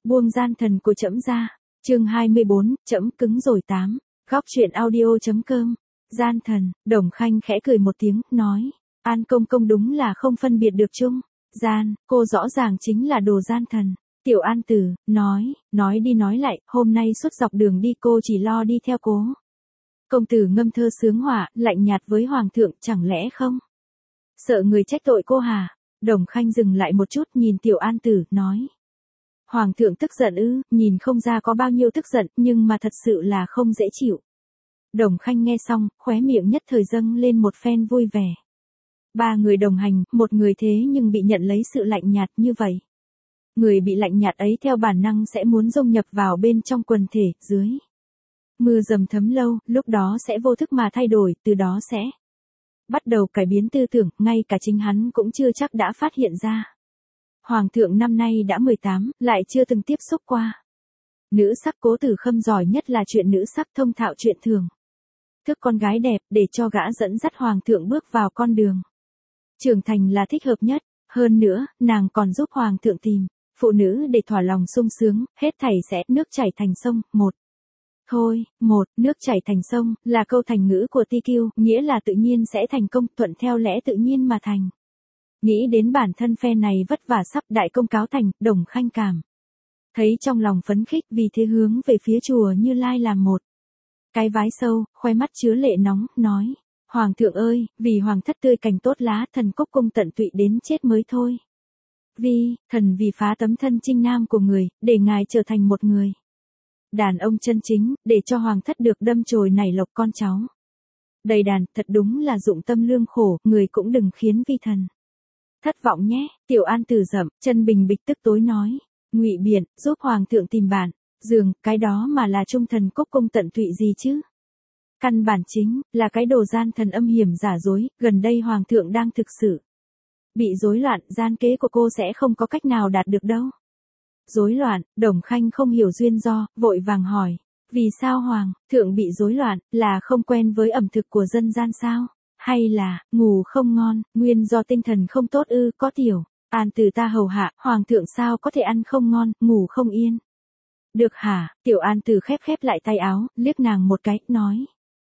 Buông gian thần của trẫm ra. Chương 24, trẫm cứng rồi 8. Góc truyện audio.com. Gian thần. Đồng Khanh khẽ cười một tiếng, nói, An công công đúng là không phân biệt được chung. Gian, cô rõ ràng chính là đồ gian thần. Tiểu An Tử, nói đi nói lại, hôm nay suốt dọc đường đi cô chỉ lo đi theo cố. Công tử ngâm thơ sướng họa, lạnh nhạt với hoàng thượng, chẳng lẽ không? Sợ người trách tội cô hả? Đồng Khanh dừng lại một chút, nhìn Tiểu An Tử, nói. Hoàng thượng tức giận ư? Nhìn không ra có bao nhiêu tức giận, nhưng mà thật sự là không dễ chịu. Đồng Khanh nghe xong, khóe miệng nhất thời dâng lên một phen vui vẻ. Ba người đồng hành, một người thế nhưng bị nhận lấy sự lạnh nhạt như vậy. Người bị lạnh nhạt ấy theo bản năng sẽ muốn dung nhập vào bên trong quần thể, dưới. Mưa dầm thấm lâu, lúc đó sẽ vô thức mà thay đổi, từ đó sẽ bắt đầu cải biến tư tưởng, ngay cả chính hắn cũng chưa chắc đã phát hiện ra. Hoàng thượng năm nay đã 18, lại chưa từng tiếp xúc qua. Nữ sắc Cố Tử Khâm giỏi nhất là chuyện nữ sắc, thông thạo chuyện thường. Thức con gái đẹp, để cho gã dẫn dắt hoàng thượng bước vào con đường trưởng thành là thích hợp nhất. Hơn nữa, nàng còn giúp hoàng thượng tìm phụ nữ để thỏa lòng sung sướng, hết thảy sẽ nước chảy thành sông. Nước chảy thành sông, là câu thành ngữ của TQ, nghĩa là tự nhiên sẽ thành công, thuận theo lẽ tự nhiên mà thành. Nghĩ đến bản thân phe này vất vả sắp đại công cáo thành, Đồng Khanh cảm thấy trong lòng phấn khích, vì thế hướng về phía chùa Như Lai làm một cái vái sâu, khoe mắt chứa lệ nóng, nói, Hoàng thượng ơi, vì hoàng thất tươi cành tốt lá, thần cúc cung tận tụy đến chết mới thôi. Thần vì phá tấm thân trinh nam của người, để ngài trở thành một người đàn ông chân chính, để cho hoàng thất được đâm chồi nảy lộc con cháu đầy đàn, thật đúng là dụng tâm lương khổ, người cũng đừng khiến vi thần thất vọng nhé. Tiểu An Tử dậm chân bình bịch tức tối nói, Ngụy Biện, giúp hoàng thượng tìm bản giường, cái đó mà là trung thần cúc cung tận tụy gì chứ? Căn bản chính là cái đồ gian thần âm hiểm giả dối, gần đây hoàng thượng đang thực sự bị rối loạn, gian kế của cô sẽ không có cách nào đạt được đâu. Rối loạn? Đồng Khanh không hiểu duyên do, vội vàng hỏi, vì sao hoàng thượng bị rối loạn, là không quen với ẩm thực của dân gian sao? Hay là ngủ không ngon, nguyên do tinh thần không tốt ư? Có Tiểu An Tử ta hầu hạ, hoàng thượng sao có thể ăn không ngon, ngủ không yên được hả? Tiểu An Tử khép lại tay áo, liếc nàng một cái, nói,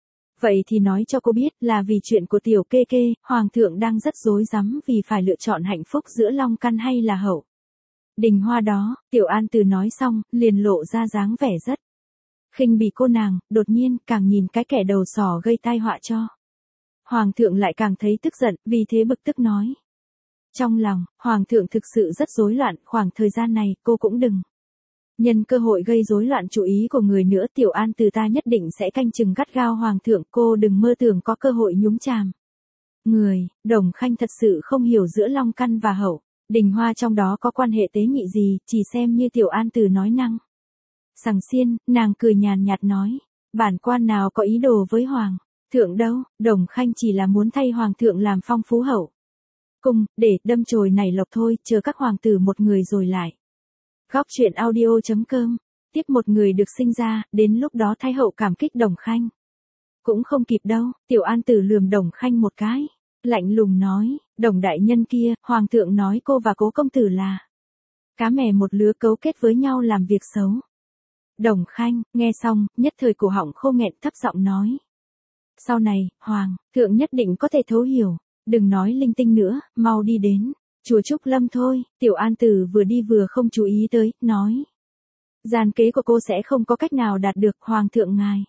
vậy thì nói cho cô biết, là vì chuyện của tiểu kê kê, hoàng thượng đang rất rối rắm vì phải lựa chọn hạnh phúc giữa Long Căn hay là Hậu Đình Hoa đó. Tiểu An Tử nói xong, liền lộ ra dáng vẻ rất khinh bỉ cô nàng, đột nhiên càng nhìn cái kẻ đầu sỏ gây tai họa cho hoàng thượng lại càng thấy tức giận, vì thế bực tức nói, trong lòng hoàng thượng thực sự rất rối loạn, khoảng thời gian này cô cũng đừng nhân cơ hội gây rối loạn chú ý của người nữa. Tiểu An Tử ta nhất định sẽ canh chừng gắt gao hoàng thượng, cô đừng mơ tưởng có cơ hội nhúng chàm người. Đồng Khanh thật sự không hiểu giữa Long Căn và Hậu Đình Hoa trong đó có quan hệ tế nhị gì, chỉ xem như Tiểu An Tử nói năng sằng xiên, nàng cười nhàn nhạt nói, bản quan nào có ý đồ với hoàng thượng đâu, Đồng Khanh chỉ là muốn thay hoàng thượng làm phong phú hậu cung, để đâm chồi nảy lộc thôi, chờ các hoàng tử một người rồi lại. Góc truyện audio.com. Tiếp một người được sinh ra, đến lúc đó thái hậu cảm kích Đồng Khanh cũng không kịp đâu. Tiểu An Tử lườm Đồng Khanh một cái, lạnh lùng nói, Đồng đại nhân kia, hoàng thượng nói cô và Cố công tử là cá mè một lứa, cấu kết với nhau làm việc xấu. Đồng Khanh nghe xong, nhất thời cổ họng khô nghẹn, thấp giọng nói, sau này hoàng thượng nhất định có thể thấu hiểu, đừng nói linh tinh nữa, mau đi đến chùa Trúc Lâm thôi. Tiểu An Tử vừa đi vừa không chú ý tới, nói, gian kế của cô sẽ không có cách nào đạt được, hoàng thượng ngài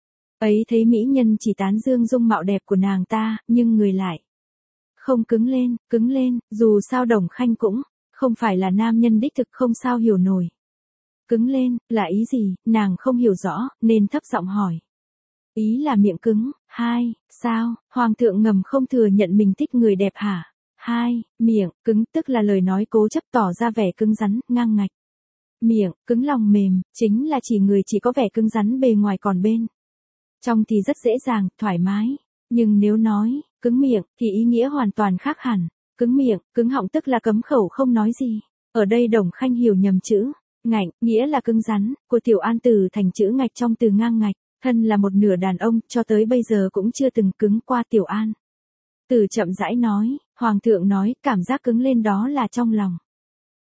ấy thấy mỹ nhân chỉ tán dương dung mạo đẹp của nàng ta, nhưng người lại không cứng lên, dù sao Đồng Khanh cũng không phải là nam nhân đích thực, không sao hiểu nổi. Cứng lên, là ý gì, nàng không hiểu rõ, nên thấp giọng hỏi. Ý là miệng cứng. Sao, hoàng thượng ngầm không thừa nhận mình thích người đẹp hả? Miệng cứng tức là lời nói cố chấp, tỏ ra vẻ cứng rắn, ngang ngạch. Miệng cứng lòng mềm, chính là chỉ người chỉ có vẻ cứng rắn bề ngoài, còn bên trong thì rất dễ dàng, thoải mái. Nhưng nếu nói cứng miệng thì ý nghĩa hoàn toàn khác hẳn. Cứng miệng, cứng họng tức là cấm khẩu không nói gì. Ở đây Đồng Khanh hiểu nhầm chữ ngạnh, nghĩa là cứng rắn, của Tiểu An Tử thành chữ ngạch trong từ ngang ngạch. Thân là một nửa đàn ông, cho tới bây giờ cũng chưa từng cứng qua. Tiểu An Tử chậm rãi nói, hoàng thượng nói, cảm giác cứng lên đó là trong lòng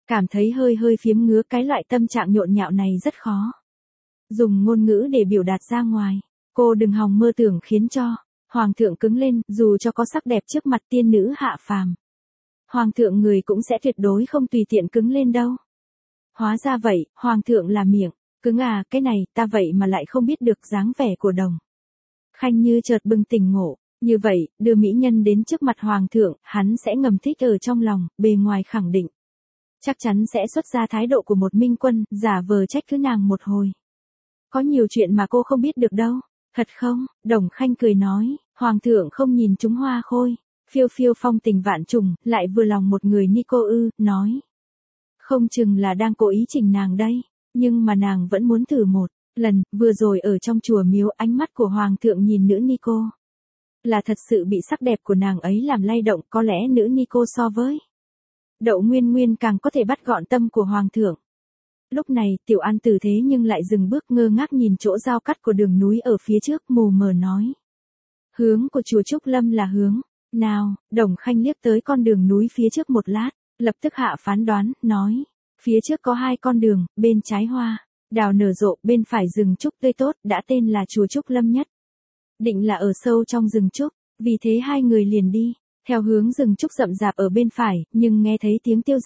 Cảm thấy hơi hơi phiếm ngứa, cái loại tâm trạng nhộn nhạo này rất khó dùng ngôn ngữ để biểu đạt ra ngoài. Cô đừng hòng mơ tưởng khiến cho Hoàng thượng cứng lên, dù cho có sắc đẹp trước mặt tiên nữ hạ phàm. Hoàng thượng người cũng sẽ tuyệt đối không tùy tiện cứng lên đâu. Hóa ra vậy, Hoàng thượng là miệng cứng à, cái này, ta vậy mà lại không biết được dáng vẻ của Đồng Khanh như chợt bừng tỉnh ngộ. Như vậy, đưa mỹ nhân đến trước mặt Hoàng thượng, hắn sẽ ngầm thích ở trong lòng, bề ngoài khẳng định. Chắc chắn sẽ xuất ra thái độ của một minh quân, giả vờ trách cứ nàng một hồi. Có nhiều chuyện mà cô không biết được đâu. Thật không? Đồng Khanh cười nói, Hoàng thượng không nhìn chúng hoa khôi, phiêu phiêu phong tình vạn trùng, lại vừa lòng một người Nico ư, nói. Không chừng là đang cố ý chỉnh nàng đây, nhưng mà nàng vẫn muốn thử một lần. Vừa rồi ở trong chùa miếu, ánh mắt của Hoàng thượng nhìn nữ Nico là thật sự bị sắc đẹp của nàng ấy làm lay động. Có lẽ nữ Nico so với Đậu Nguyên Nguyên càng có thể bắt gọn tâm của Hoàng thượng. Lúc này, Tiểu An Tử thế nhưng lại dừng bước ngơ ngác nhìn chỗ giao cắt của đường núi ở phía trước, mù mờ nói. Hướng của chùa Trúc Lâm là hướng nào? Đồng Khanh liếc tới con đường núi phía trước một lát, lập tức hạ phán đoán, nói. Phía trước có 2 con đường, bên trái hoa đào nở rộ, bên phải rừng trúc tươi tốt, đã tên là chùa Trúc Lâm nhất. Định là ở sâu trong rừng trúc, vì thế 2 người liền đi theo hướng rừng trúc rậm rạp ở bên phải, nhưng nghe thấy tiếng tiêu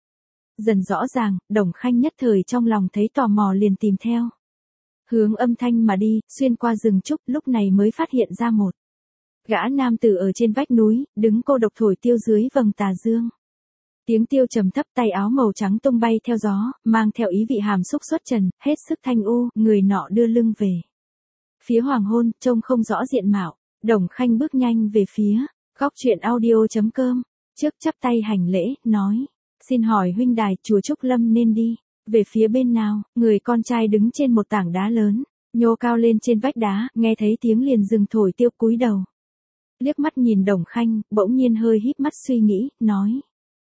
dần rõ ràng. Đồng Khanh nhất thời trong lòng thấy tò mò, liền tìm theo hướng âm thanh mà đi, xuyên qua rừng trúc, lúc này mới phát hiện ra một gã nam tử ở trên vách núi, đứng cô độc thổi tiêu dưới vầng tà dương. Tiếng tiêu trầm thấp, tay áo màu trắng tung bay theo gió, mang theo ý vị hàm xúc xuất trần, hết sức thanh u. Người nọ đưa lưng về phía hoàng hôn, trông không rõ diện mạo. Đồng Khanh bước nhanh về phía góc truyện audio.com, trước chắp tay hành lễ, nói. Xin hỏi huynh đài, chùa Trúc Lâm nên đi về phía bên nào? Người con trai đứng trên một tảng đá lớn, nhô cao lên trên vách đá, nghe thấy tiếng liền dừng thổi tiêu, cúi đầu liếc mắt nhìn Đồng Khanh, bỗng nhiên hơi híp mắt suy nghĩ, nói.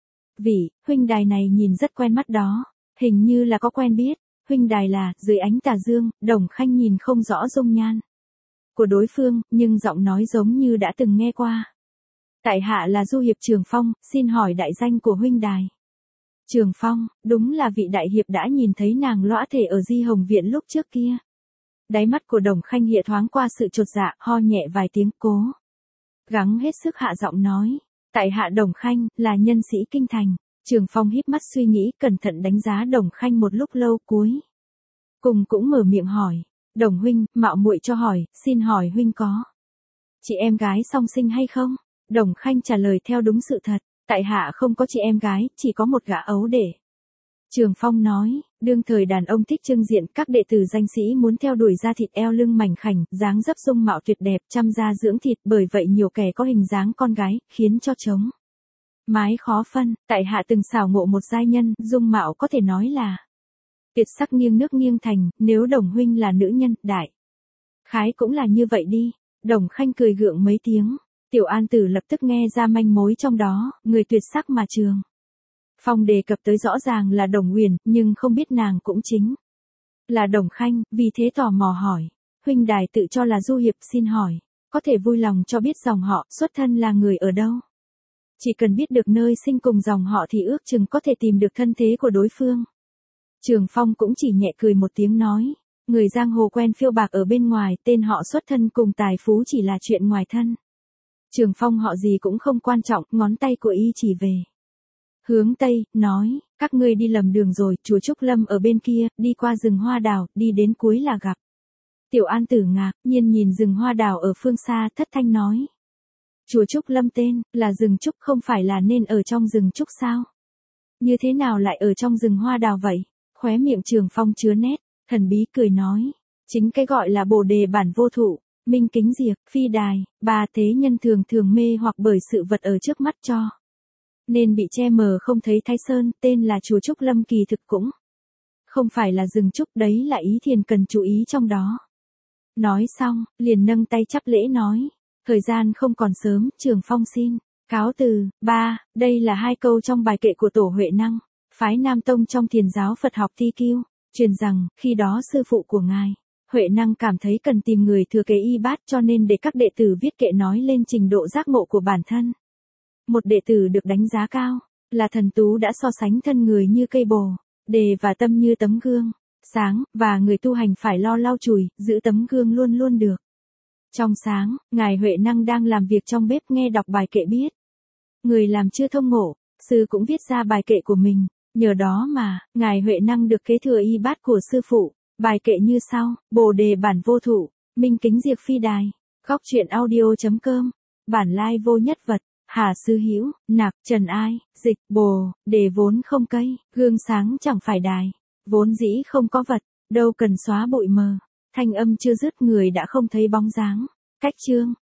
Huynh đài này nhìn rất quen mắt đó, hình như là có quen biết. Huynh đài là? Dưới ánh tà dương, Đồng Khanh nhìn không rõ dung nhan của đối phương, nhưng giọng nói giống như đã từng nghe qua. Tại hạ là Du hiệp Trường Phong, xin hỏi đại danh của huynh đài. Trường Phong, đúng là vị đại hiệp đã nhìn thấy nàng lõa thể ở Di Hồng Viện lúc trước kia. Đáy mắt của Đồng Khanh hiện thoáng qua sự chột dạ, ho nhẹ vài tiếng, cố gắng hết sức hạ giọng nói. Tại hạ Đồng Khanh, là nhân sĩ kinh thành. Trường Phong híp mắt suy nghĩ, cẩn thận đánh giá Đồng Khanh một lúc lâu, cuối cùng cũng mở miệng hỏi. Đồng huynh, mạo muội cho hỏi, xin hỏi huynh có chị em gái song sinh hay không? Đồng Khanh trả lời theo đúng sự thật. Tại hạ không có chị em gái, chỉ có một gã ấu đệ. Trường Phong nói, đương thời đàn ông thích trưng diện, các đệ tử danh sĩ muốn theo đuổi da thịt eo lưng mảnh khảnh, dáng dấp dung mạo tuyệt đẹp, chăm da dưỡng thịt, bởi vậy nhiều kẻ có hình dáng con gái, khiến cho trống mái khó phân. Tại hạ từng xảo ngộ một giai nhân, dung mạo có thể nói là tuyệt sắc nghiêng nước nghiêng thành. Nếu Đồng huynh là nữ nhân, đại khái cũng là như vậy đi. Đồng Khanh cười gượng mấy tiếng. Tiểu An Tử lập tức nghe ra manh mối trong đó, người tuyệt sắc mà Trường Phong đề cập tới rõ ràng là Đồng Huyền, nhưng không biết nàng cũng chính là Đồng Khanh, vì thế tò mò hỏi. Huynh đài tự cho là Du hiệp, xin hỏi, có thể vui lòng cho biết dòng họ, xuất thân là người ở đâu? Chỉ cần biết được nơi sinh cùng dòng họ thì ước chừng có thể tìm được thân thế của đối phương. Trường Phong cũng chỉ nhẹ cười một tiếng nói. Người giang hồ quen phiêu bạc ở bên ngoài, tên họ xuất thân cùng tài phú chỉ là chuyện ngoài thân. Trường Phong họ gì cũng không quan trọng, ngón tay của y chỉ về hướng Tây, nói, các ngươi đi lầm đường rồi, chùa Trúc Lâm ở bên kia, đi qua rừng hoa đào, đi đến cuối là gặp. Tiểu An Tử ngạc nhiên nhìn rừng hoa đào ở phương xa, thất thanh nói. Chùa Trúc Lâm tên là rừng trúc, không phải là nên ở trong rừng trúc sao? Như thế nào lại ở trong rừng hoa đào vậy? Khóe miệng Trường Phong chứa nét thần bí cười nói. Chính cái gọi là Bồ đề bản vô thụ, minh kính diệt, phi đài, ba thế nhân thường thường mê hoặc bởi sự vật ở trước mắt cho nên bị che mờ không thấy Thái Sơn. Tên là chùa Trúc Lâm kỳ thực cũng không phải là rừng trúc, đấy là ý thiền cần chú ý trong đó. Nói xong, liền nâng tay chắp lễ nói. Thời gian không còn sớm, Trường Phong xin cáo từ. Đây là 2 câu trong bài kệ của Tổ Huệ Năng, phái Nam Tông trong thiền giáo Phật học Ti Kiêu, truyền rằng, khi đó sư phụ của ngài, Huệ Năng cảm thấy cần tìm người thừa kế y bát, cho nên để các đệ tử viết kệ nói lên trình độ giác ngộ của bản thân. Một đệ tử được đánh giá cao, Là thần tú đã so sánh thân người như cây bồ, đề và tâm như tấm gương sáng, và người tu hành phải lo lau chùi, giữ tấm gương luôn luôn được trong sáng. Ngài Huệ Năng đang làm việc trong bếp nghe đọc bài kệ biết. Người làm chưa thông ngộ, sư cũng viết ra bài kệ của mình, nhờ đó mà, Ngài Huệ Năng được kế thừa y bát của sư phụ. Bài kệ như sau: Bồ đề bản vô thụ, minh kính diệt phi đài. Góc truyện audio.com. Bản lai vô nhất vật, hà sư hữu, nạc, trần ai, dịch, bồ, đề vốn không cây, gương sáng chẳng phải đài. Vốn dĩ không có vật, đâu cần xóa bụi mờ. Thanh âm chưa dứt người đã không thấy bóng dáng. Cách chương.